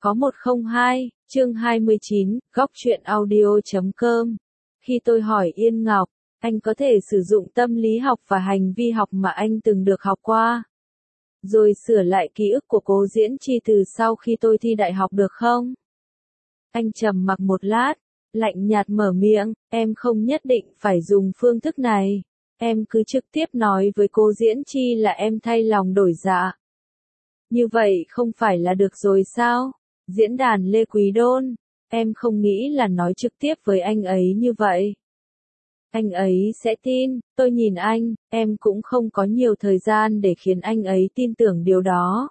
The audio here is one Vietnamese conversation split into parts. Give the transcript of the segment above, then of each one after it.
Có 102, chương 29, góc truyện audio.com. Khi tôi hỏi Yên Ngọc, anh có thể sử dụng tâm lý học và hành vi học mà anh từng được học qua, rồi sửa lại ký ức của Cố Diễn Chi từ sau khi tôi thi đại học được không? Anh trầm mặc một lát, lạnh nhạt mở miệng, em không nhất định phải dùng phương thức này. Em cứ trực tiếp nói với Cố Diễn Chi là em thay lòng đổi dạ. Như vậy không phải là được rồi sao? Diễn đàn Lê Quý Đôn, em không nghĩ là nói trực tiếp với anh ấy như vậy. Anh ấy sẽ tin, tôi nhìn anh, em cũng không có nhiều thời gian để khiến anh ấy tin tưởng điều đó.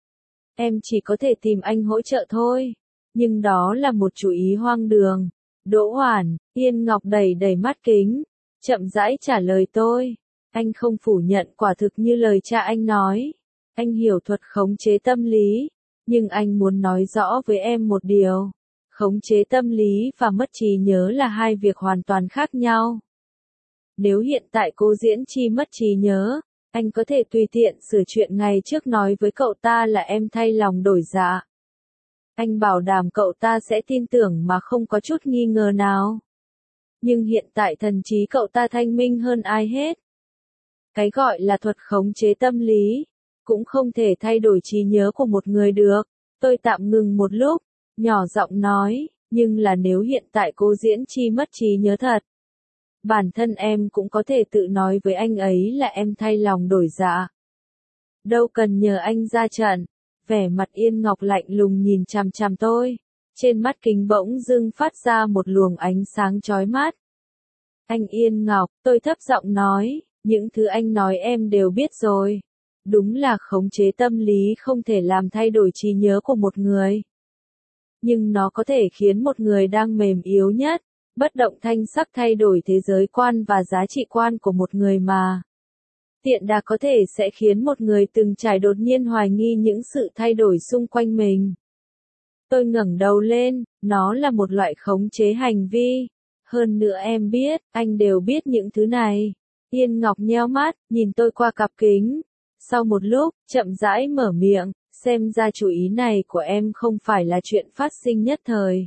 Em chỉ có thể tìm anh hỗ trợ thôi. Nhưng đó là một chủ ý hoang đường. Đỗ Hoản, Yên Ngọc đầy đầy mắt kính, chậm rãi trả lời tôi. Anh không phủ nhận quả thực như lời cha anh nói. Anh hiểu thuật khống chế tâm lý, nhưng anh muốn nói rõ với em một điều. Khống chế tâm lý và mất trí nhớ là hai việc hoàn toàn khác nhau. Nếu hiện tại Cố Diễn Chi mất trí nhớ, anh có thể tùy tiện sửa chuyện ngày trước nói với cậu ta là em thay lòng đổi dạ. Anh bảo đảm cậu ta sẽ tin tưởng mà không có chút nghi ngờ nào. Nhưng hiện tại thần trí cậu ta thanh minh hơn ai hết. Cái gọi là thuật khống chế tâm lý, cũng không thể thay đổi trí nhớ của một người được. Tôi tạm ngừng một lúc, nhỏ giọng nói, nhưng là nếu hiện tại Cố Diễn Chi mất trí nhớ thật. Bản thân em cũng có thể tự nói với anh ấy là em thay lòng đổi dạ. Đâu cần nhờ anh ra trận. Vẻ mặt Yên Ngọc lạnh lùng nhìn chằm chằm tôi. Trên mắt kính bỗng dưng phát ra một luồng ánh sáng chói mắt. Anh Yên Ngọc, tôi thấp giọng nói, những thứ anh nói em đều biết rồi. Đúng là khống chế tâm lý không thể làm thay đổi trí nhớ của một người. Nhưng nó có thể khiến một người đang mềm yếu nhất, bất động thanh sắc thay đổi thế giới quan và giá trị quan của một người mà. Tiện đà có thể sẽ khiến một người từng trải đột nhiên hoài nghi những sự thay đổi xung quanh mình. Tôi ngẩng đầu lên, nó là một loại khống chế hành vi. Hơn nữa em biết, anh đều biết những thứ này. Yên Ngọc nheo mắt, nhìn tôi qua cặp kính. Sau một lúc, chậm rãi mở miệng, xem ra chủ ý này của em không phải là chuyện phát sinh nhất thời.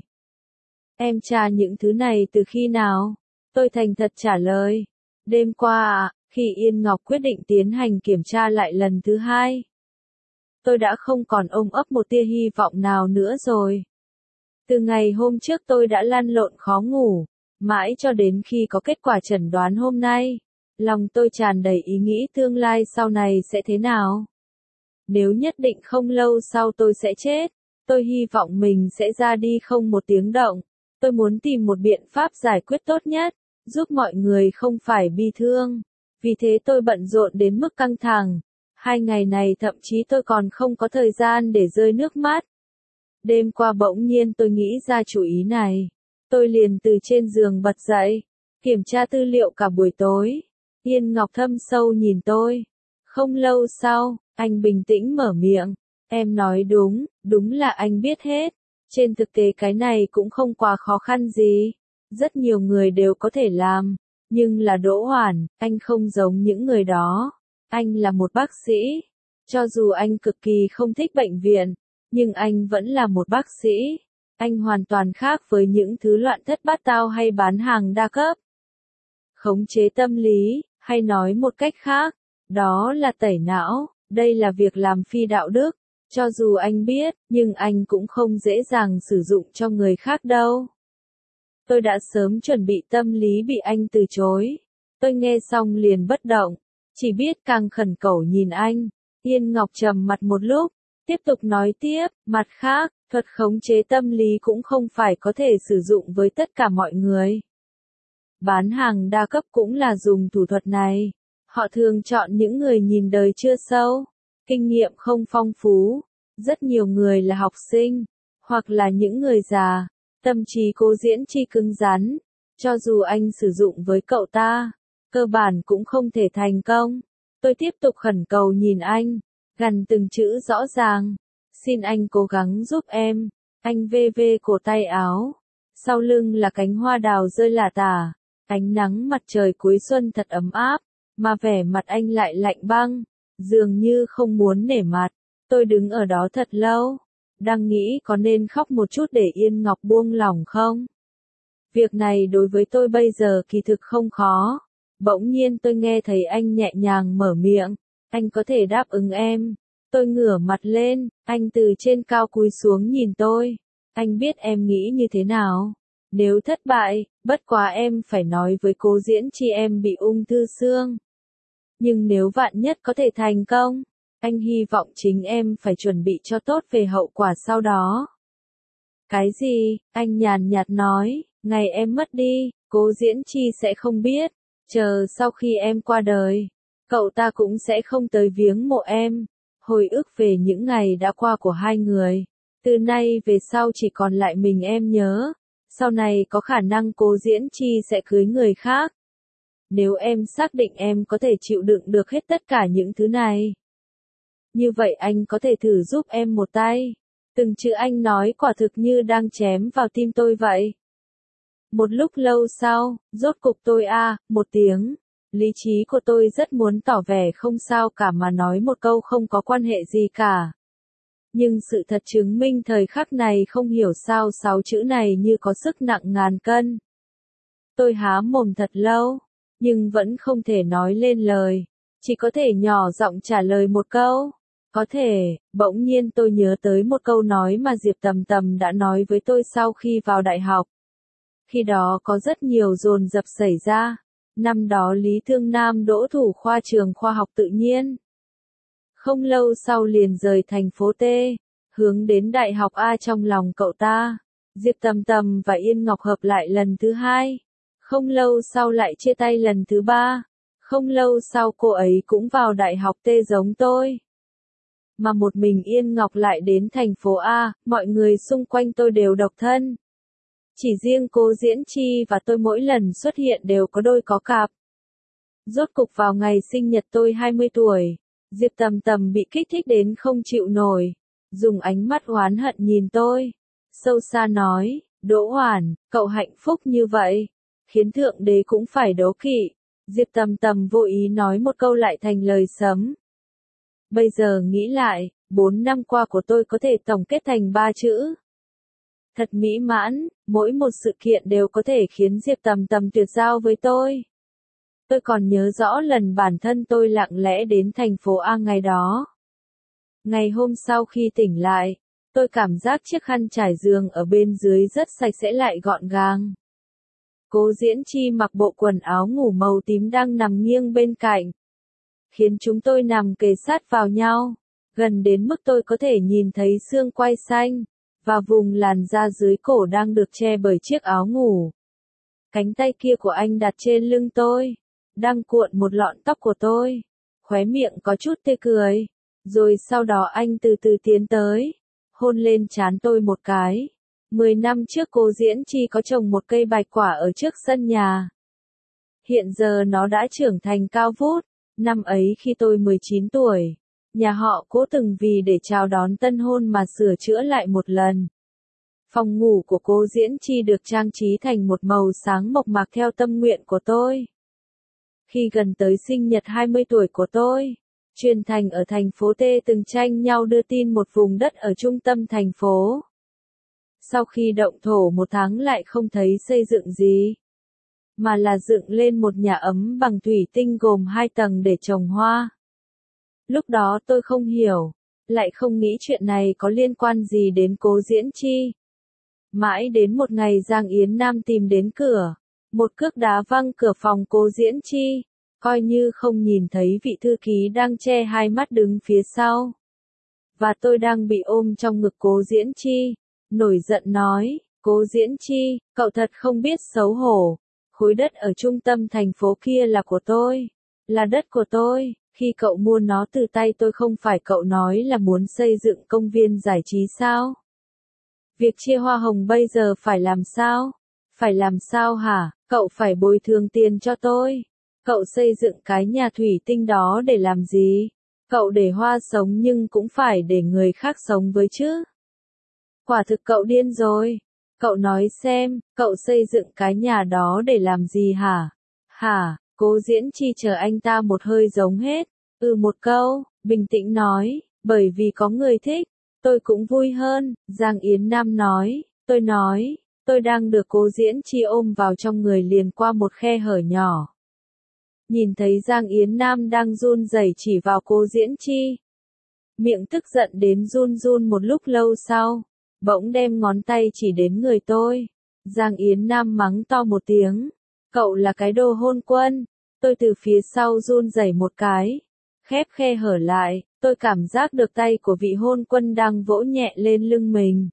Em tra những thứ này từ khi nào? Tôi thành thật trả lời. Đêm qua ạ, khi Yên Ngọc quyết định tiến hành kiểm tra lại lần thứ hai. Tôi đã không còn ôm ấp một tia hy vọng nào nữa rồi. Từ ngày hôm trước tôi đã lăn lộn khó ngủ, mãi cho đến khi có kết quả chẩn đoán hôm nay. Lòng tôi tràn đầy ý nghĩ tương lai sau này sẽ thế nào. Nếu nhất định không lâu sau tôi sẽ chết, tôi hy vọng mình sẽ ra đi không một tiếng động. Tôi muốn tìm một biện pháp giải quyết tốt nhất, giúp mọi người không phải bi thương. Vì thế tôi bận rộn đến mức căng thẳng. 2 ngày này thậm chí tôi còn không có thời gian để rơi nước mắt. Đêm qua bỗng nhiên tôi nghĩ ra chủ ý này. Tôi liền từ trên giường bật dậy, kiểm tra tư liệu cả buổi tối. Yên Ngọc thâm sâu nhìn tôi. Không lâu sau, anh bình tĩnh mở miệng. Em nói đúng, đúng là anh biết hết. Trên thực tế cái này cũng không quá khó khăn gì. Rất nhiều người đều có thể làm. Nhưng là Đỗ Hoản, anh không giống những người đó. Anh là một bác sĩ. Cho dù anh cực kỳ không thích bệnh viện, nhưng anh vẫn là một bác sĩ. Anh hoàn toàn khác với những thứ loạn thất bát tao hay bán hàng đa cấp. Khống chế tâm lý, hay nói một cách khác, đó là tẩy não. Đây là việc làm phi đạo đức. Cho dù anh biết, nhưng anh cũng không dễ dàng sử dụng cho người khác đâu. Tôi đã sớm chuẩn bị tâm lý bị anh từ chối. Tôi nghe xong liền bất động, chỉ biết càng khẩn cầu nhìn anh. Yên Ngọc trầm mặt một lúc, tiếp tục nói tiếp, mặt khác, thuật khống chế tâm lý cũng không phải có thể sử dụng với tất cả mọi người. Bán hàng đa cấp cũng là dùng thủ thuật này. Họ thường chọn những người nhìn đời chưa sâu, kinh nghiệm không phong phú. Rất nhiều người là học sinh, hoặc là những người già. Tâm trí Cố Diễn Chi cứng rắn. Cho dù anh sử dụng với cậu ta, cơ bản cũng không thể thành công. Tôi tiếp tục khẩn cầu nhìn anh, gằn từng chữ rõ ràng. Xin anh cố gắng giúp em. Anh vê vê cổ tay áo. Sau lưng là cánh hoa đào rơi lả tả. Ánh nắng mặt trời cuối xuân thật ấm áp, mà vẻ mặt anh lại lạnh băng, dường như không muốn nể mặt. Tôi đứng ở đó thật lâu, đang nghĩ có nên khóc một chút để Yên Ngọc buông lỏng không? Việc này đối với tôi bây giờ kỳ thực không khó. Bỗng nhiên tôi nghe thấy anh nhẹ nhàng mở miệng, anh có thể đáp ứng em. Tôi ngửa mặt lên, anh từ trên cao cúi xuống nhìn tôi. Anh biết em nghĩ như thế nào? Nếu thất bại, bất quá em phải nói với Cố Diễn Chi em bị ung thư xương. Nhưng nếu vạn nhất có thể thành công, anh hy vọng chính em phải chuẩn bị cho tốt về hậu quả sau đó. Cái gì? Anh nhàn nhạt nói, ngày em mất đi, Cố Diễn Chi sẽ không biết. Chờ sau khi em qua đời, cậu ta cũng sẽ không tới viếng mộ em. Hồi ức về những ngày đã qua của hai người. Từ nay về sau chỉ còn lại mình em nhớ. Sau này có khả năng Cố Diễn Chi sẽ cưới người khác. Nếu em xác định em có thể chịu đựng được hết tất cả những thứ này, như vậy anh có thể thử giúp em một tay. Từng chữ anh nói quả thực như đang chém vào tim tôi vậy. Một lúc lâu sau, rốt cục tôi một tiếng. Lý trí của tôi rất muốn tỏ vẻ không sao cả mà nói một câu không có quan hệ gì cả. Nhưng sự thật chứng minh thời khắc này không hiểu sao 6 chữ này như có sức nặng ngàn cân. Tôi há mồm thật lâu, nhưng vẫn không thể nói lên lời. Chỉ có thể nhỏ giọng trả lời một câu. Có thể, bỗng nhiên tôi nhớ tới một câu nói mà Diệp Tầm Tầm đã nói với tôi sau khi vào đại học. Khi đó có rất nhiều dồn dập xảy ra. Năm đó Lý Thương Nam đỗ thủ khoa trường khoa học tự nhiên. Không lâu sau liền rời thành phố T, hướng đến đại học A trong lòng cậu ta. Diệp Tầm Tầm và Yên Ngọc hợp lại lần thứ hai. Không lâu sau lại chia tay lần thứ ba. Không lâu sau cô ấy cũng vào đại học T giống tôi. Mà một mình Yên Ngọc lại đến thành phố A, mọi người xung quanh tôi đều độc thân. Chỉ riêng Cố Diễn Chi và tôi mỗi lần xuất hiện đều có đôi có cặp. Rốt cục vào ngày sinh nhật tôi 20 tuổi, Diệp Tầm Tầm bị kích thích đến không chịu nổi, dùng ánh mắt oán hận nhìn tôi, sâu xa nói, Đỗ Hoàn, cậu hạnh phúc như vậy, khiến Thượng Đế cũng phải đố kỵ. Diệp Tầm Tầm vô ý nói một câu lại thành lời sấm. Bây giờ nghĩ lại, 4 năm qua của tôi có thể tổng kết thành 3 chữ. Thật mỹ mãn, mỗi một sự kiện đều có thể khiến Diệp Tầm Tầm tuyệt giao với tôi. Tôi còn nhớ rõ lần bản thân tôi lặng lẽ đến thành phố A ngày đó. Ngày hôm sau khi tỉnh lại, tôi cảm giác chiếc khăn trải giường ở bên dưới rất sạch sẽ lại gọn gàng. Cố Diễn Chi mặc bộ quần áo ngủ màu tím đang nằm nghiêng bên cạnh, khiến chúng tôi nằm kề sát vào nhau, gần đến mức tôi có thể nhìn thấy xương quai xanh, và vùng làn da dưới cổ đang được che bởi chiếc áo ngủ. Cánh tay kia của anh đặt trên lưng tôi, đang cuộn một lọn tóc của tôi, khóe miệng có chút tươi cười, rồi sau đó anh từ từ tiến tới, hôn lên trán tôi một cái. 10 năm trước Cố Diễn Chi có trồng một cây bạch quả ở trước sân nhà. Hiện giờ nó đã trưởng thành cao vút. Năm ấy khi tôi 19 tuổi, nhà họ Cố từng vì để chào đón tân hôn mà sửa chữa lại một lần. Phòng ngủ của Cố Diễn Chi được trang trí thành một màu sáng mộc mạc theo tâm nguyện của tôi. Khi gần tới sinh nhật 20 tuổi của tôi, truyền thành ở thành phố T từng tranh nhau đưa tin một vùng đất ở trung tâm thành phố. Sau khi động thổ 1 tháng lại không thấy xây dựng gì, mà là dựng lên một nhà ấm bằng thủy tinh gồm 2 tầng để trồng hoa. Lúc đó tôi không hiểu, lại không nghĩ chuyện này có liên quan gì đến Cố Diễn Chi. Mãi đến một ngày Giang Yến Nam tìm đến cửa, một cước đá văng cửa phòng Cố Diễn Chi, coi như không nhìn thấy vị thư ký đang che hai mắt đứng phía sau. Và tôi đang bị ôm trong ngực Cố Diễn Chi, nổi giận nói, Cố Diễn Chi, cậu thật không biết xấu hổ. Khối đất ở trung tâm thành phố kia là của tôi, là đất của tôi, khi cậu mua nó từ tay tôi không phải cậu nói là muốn xây dựng công viên giải trí sao? Việc chia hoa hồng bây giờ phải làm sao? Phải làm sao hả? Cậu phải bồi thường tiền cho tôi. Cậu xây dựng cái nhà thủy tinh đó để làm gì? Cậu để hoa sống nhưng cũng phải để người khác sống với chứ? Quả thực cậu điên rồi. Cậu nói xem, cậu xây dựng cái nhà đó để làm gì hả? Hả? Cố Diễn Chi chờ anh ta một hơi giống hết. Một câu, bình tĩnh nói, bởi vì có người thích. Tôi cũng vui hơn, Giang Yến Nam nói. Tôi đang được Cố Diễn Chi ôm vào trong người liền qua một khe hở nhỏ. Nhìn thấy Giang Yến Nam đang run rẩy chỉ vào Cố Diễn Chi. Miệng tức giận đến run run một lúc lâu sau, bỗng đem ngón tay chỉ đến người tôi. Giang Yến Nam mắng to một tiếng. Cậu là cái đồ hôn quân. Tôi từ phía sau run rẩy một cái. Khép khe hở lại, tôi cảm giác được tay của vị hôn quân đang vỗ nhẹ lên lưng mình.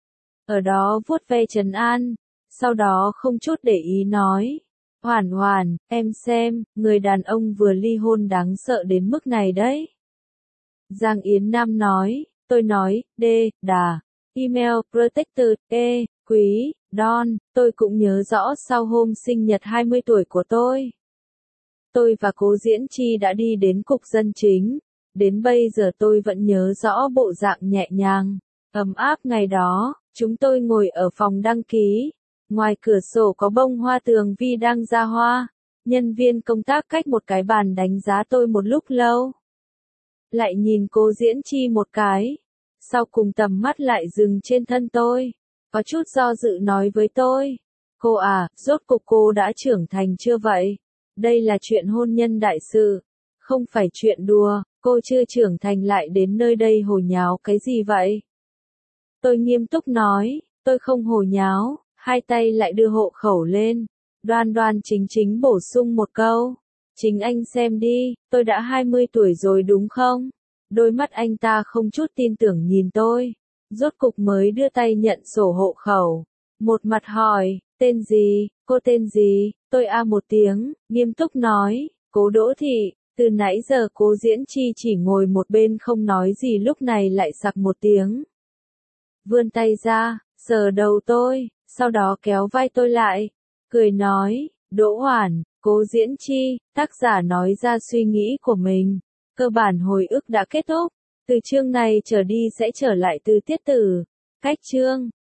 Ở đó vuốt ve trấn an, sau đó không chút để ý nói. Hoàn Hoàn, em xem, người đàn ông vừa ly hôn đáng sợ đến mức này đấy. Giang Yến Nam nói, tôi nói, đà, email, protector, quý, Don, tôi cũng nhớ rõ sau hôm sinh nhật 20 tuổi của tôi. Tôi và Cố Diễn Chi đã đi đến cục dân chính, đến bây giờ tôi vẫn nhớ rõ bộ dạng nhẹ nhàng, ấm áp ngày đó, chúng tôi ngồi ở phòng đăng ký, ngoài cửa sổ có bông hoa tường vi đang ra hoa, nhân viên công tác cách một cái bàn đánh giá tôi một lúc lâu. Lại nhìn Cố Diễn Chi một cái, sau cùng tầm mắt lại dừng trên thân tôi, có chút do dự nói với tôi. Cô à, rốt cuộc cô đã trưởng thành chưa vậy? Đây là chuyện hôn nhân đại sự, không phải chuyện đùa, cô chưa trưởng thành lại đến nơi đây hồ nháo cái gì vậy? Tôi nghiêm túc nói, tôi không hồ nháo, hai tay lại đưa hộ khẩu lên, đoan đoan chính chính bổ sung một câu. Chính anh xem đi, tôi đã 20 tuổi rồi đúng không? Đôi mắt anh ta không chút tin tưởng nhìn tôi, rốt cục mới đưa tay nhận sổ hộ khẩu. Một mặt hỏi, tên gì, cô tên gì? Tôi một tiếng, nghiêm túc nói, Cố Đỗ Thị. Từ nãy giờ Cố Diễn Chi chỉ ngồi một bên không nói gì lúc này lại sặc một tiếng. Vươn tay ra, sờ đầu tôi, sau đó kéo vai tôi lại, cười nói, Đỗ Hoàn, Cố Diễn Chi, tác giả nói ra suy nghĩ của mình. Cơ bản hồi ức đã kết thúc, từ chương này trở đi sẽ trở lại từ tiết tử. Cách chương